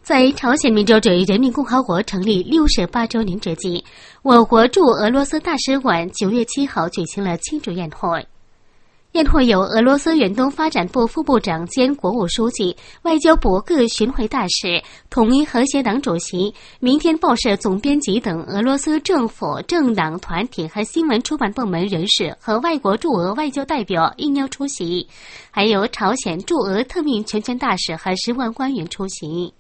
在朝鲜民主主义人民共和国成立68周年之际，我国驻俄罗斯大使馆9月7号举行了庆祝宴会。宴会由俄罗斯远东发展部副部长兼国务书记、外交部各巡回大使、统一和谐党主席、明天报社总编辑等俄罗斯政府、政党、团体和新闻出版部门人士和外国驻俄外交代表应邀出席，还有朝鲜驻俄特命全权大使和10万官员出席。